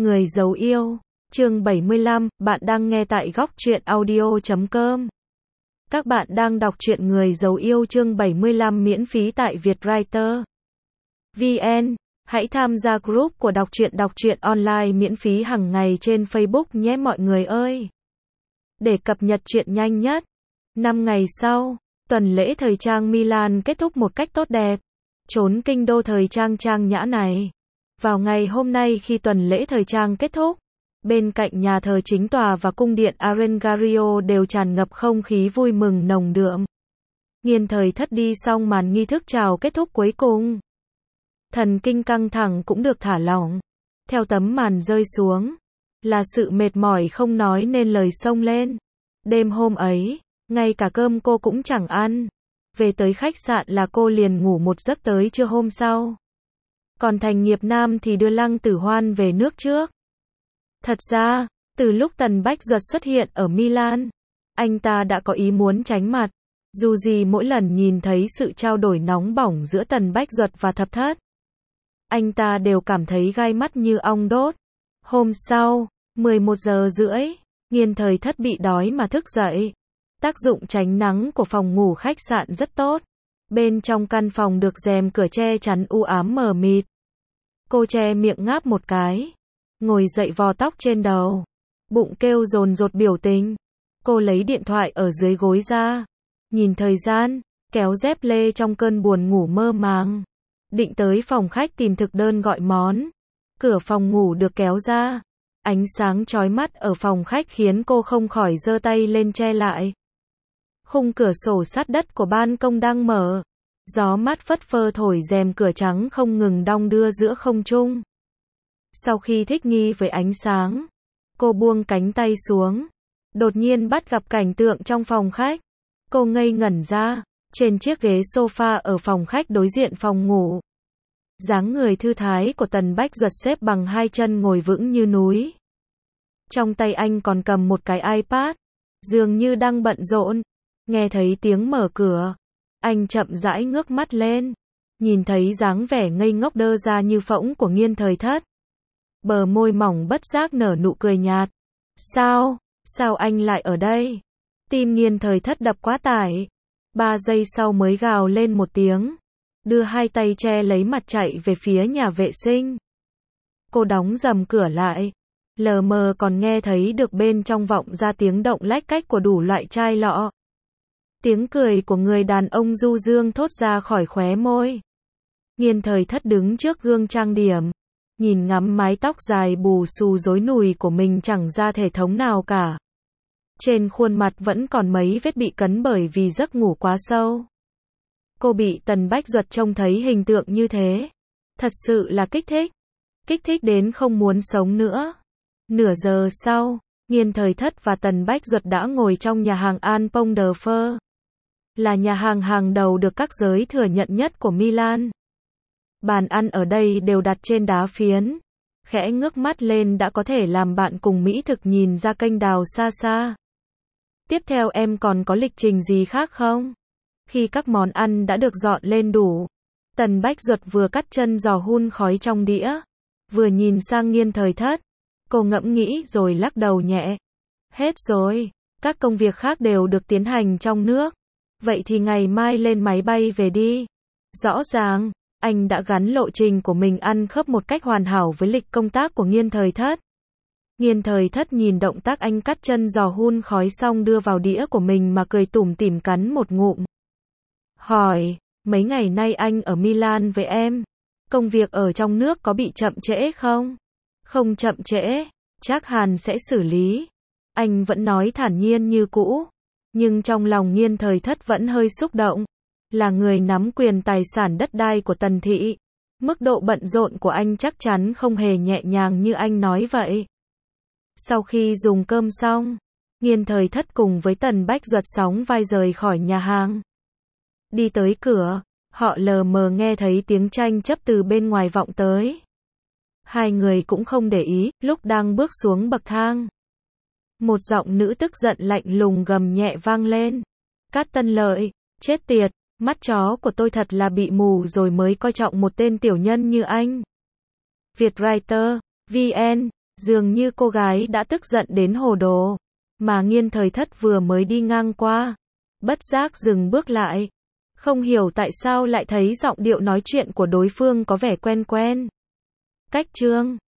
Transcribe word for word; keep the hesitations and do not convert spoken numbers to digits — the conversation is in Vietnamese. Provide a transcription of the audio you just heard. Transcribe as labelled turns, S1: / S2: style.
S1: Người giấu yêu, chương bảy mươi lăm, bạn đang nghe tại góc truyện audio chấm com. Các bạn đang đọc truyện Người giấu yêu chương bảy mươi lăm miễn phí tại Vietwriter vê en. Hãy tham gia group của đọc truyện đọc truyện online miễn phí hàng ngày trên Facebook nhé mọi người ơi. Để cập nhật truyện nhanh nhất. năm ngày sau, tuần lễ thời trang Milan kết thúc một cách tốt đẹp. Trốn kinh đô thời trang trang nhã này. Vào ngày hôm nay khi tuần lễ thời trang kết thúc, bên cạnh nhà thờ chính tòa và cung điện Arengario đều tràn ngập không khí vui mừng nồng đượm. Nghiên thời thất đi xong màn nghi thức chào kết thúc cuối cùng. Thần kinh căng thẳng cũng được thả lỏng. Theo tấm màn rơi xuống, là sự mệt mỏi không nói nên lời xông lên. Đêm hôm ấy, ngay cả cơm cô cũng chẳng ăn. Về tới khách sạn là cô liền ngủ một giấc tới trưa hôm sau. Còn Thành Nghiệp Nam thì đưa Lăng Tử Hoan về nước trước. Thật ra, từ lúc Tần Bách Duật xuất hiện ở Milan, anh ta đã có ý muốn tránh mặt. Dù gì mỗi lần nhìn thấy sự trao đổi nóng bỏng giữa Tần Bách Duật và Thập Thất, anh ta đều cảm thấy gai mắt như ong đốt. Hôm sau, mười một giờ rưỡi, Nghiên thời thất bị đói mà thức dậy. Tác dụng tránh nắng của phòng ngủ khách sạn rất tốt. Bên trong căn phòng được rèm cửa che chắn u ám mờ mịt. Cô che miệng ngáp một cái. Ngồi dậy vò tóc trên đầu. Bụng kêu dồn dột biểu tình. Cô lấy điện thoại ở dưới gối ra. Nhìn thời gian, kéo dép lê trong cơn buồn ngủ mơ màng. Định tới phòng khách tìm thực đơn gọi món. Cửa phòng ngủ được kéo ra. Ánh sáng chói mắt ở phòng khách khiến cô không khỏi giơ tay lên che lại. Khung cửa sổ sát đất của ban công đang mở. Gió mát phất phơ thổi rèm cửa trắng không ngừng đong đưa giữa không trung. Sau khi thích nghi với ánh sáng, cô buông cánh tay xuống. Đột nhiên bắt gặp cảnh tượng trong phòng khách. Cô ngây ngẩn ra, trên chiếc ghế sofa ở phòng khách đối diện phòng ngủ. Dáng người thư thái của Tần Bách Duật xếp bằng hai chân ngồi vững như núi. Trong tay anh còn cầm một cái iPad, dường như đang bận rộn. Nghe thấy tiếng mở cửa, anh chậm rãi ngước mắt lên, nhìn thấy dáng vẻ ngây ngốc đơ ra như phỗng của Nghiên thời thất. Bờ môi mỏng bất giác nở nụ cười nhạt. Sao, sao anh lại ở đây? Tim Nghiên thời thất đập quá tải. Ba giây sau mới gào lên một tiếng, đưa hai tay che lấy mặt chạy về phía nhà vệ sinh. Cô đóng rầm cửa lại, lờ mờ còn nghe thấy được bên trong vọng ra tiếng động lách cách của đủ loại chai lọ. Tiếng cười của người đàn ông du dương thốt ra khỏi khóe môi. Nghiên thời thất đứng trước gương trang điểm, nhìn ngắm mái tóc dài bù xù rối nùi của mình chẳng ra thể thống nào cả. Trên khuôn mặt vẫn còn mấy vết bị cấn bởi vì giấc ngủ quá sâu. Cô bị Tần Bách Duật trông thấy hình tượng như thế. Thật sự là kích thích. Kích thích đến không muốn sống nữa. Nửa giờ sau, Nghiên thời thất và Tần Bách Duật đã ngồi trong nhà hàng An Pông de Phơ. Là nhà hàng hàng đầu được các giới thừa nhận nhất của Milan. Bàn ăn ở đây đều đặt trên đá phiến. Khẽ ngước mắt lên đã có thể làm bạn cùng mỹ thực nhìn ra kênh đào xa xa. Tiếp theo em còn có lịch trình gì khác không? Khi các món ăn đã được dọn lên đủ, Tần Bách Duật vừa cắt chân giò hun khói trong đĩa, vừa nhìn sang Nghiên thời thất. Cô ngẫm nghĩ rồi lắc đầu nhẹ. Hết rồi, các công việc khác đều được tiến hành trong nước. Vậy thì ngày mai lên máy bay về đi. Rõ ràng, anh đã gắn lộ trình của mình ăn khớp một cách hoàn hảo với lịch công tác của Nghiên thời thất. Nghiên thời thất nhìn động tác anh cắt chân giò hun khói xong đưa vào đĩa của mình mà cười tủm tỉm cắn một ngụm. Hỏi, mấy ngày nay anh ở Milan với em, công việc ở trong nước có bị chậm trễ không? Không chậm trễ, chắc Hàn sẽ xử lý. Anh vẫn nói thản nhiên như cũ. Nhưng trong lòng Nghiên thời thất vẫn hơi xúc động. Là người nắm quyền tài sản đất đai của Tần thị. Mức độ bận rộn của anh chắc chắn không hề nhẹ nhàng như anh nói vậy. Sau khi dùng cơm xong, Nghiên thời thất cùng với Tần Bách Duật sóng vai rời khỏi nhà hàng. Đi tới cửa, họ lờ mờ nghe thấy tiếng tranh chấp từ bên ngoài vọng tới. Hai người cũng không để ý, lúc đang bước xuống bậc thang. Một giọng nữ tức giận lạnh lùng gầm nhẹ vang lên. Cát Tân Lợi, chết tiệt, mắt chó của tôi thật là bị mù rồi mới coi trọng một tên tiểu nhân như anh. Vietwriter vê en Dường như cô gái đã tức giận đến hồ đồ. Mà Nghiên Thời Thất vừa mới đi ngang qua. Bất giác dừng bước lại. Không hiểu tại sao lại thấy giọng điệu nói chuyện của đối phương có vẻ quen quen. Cách chương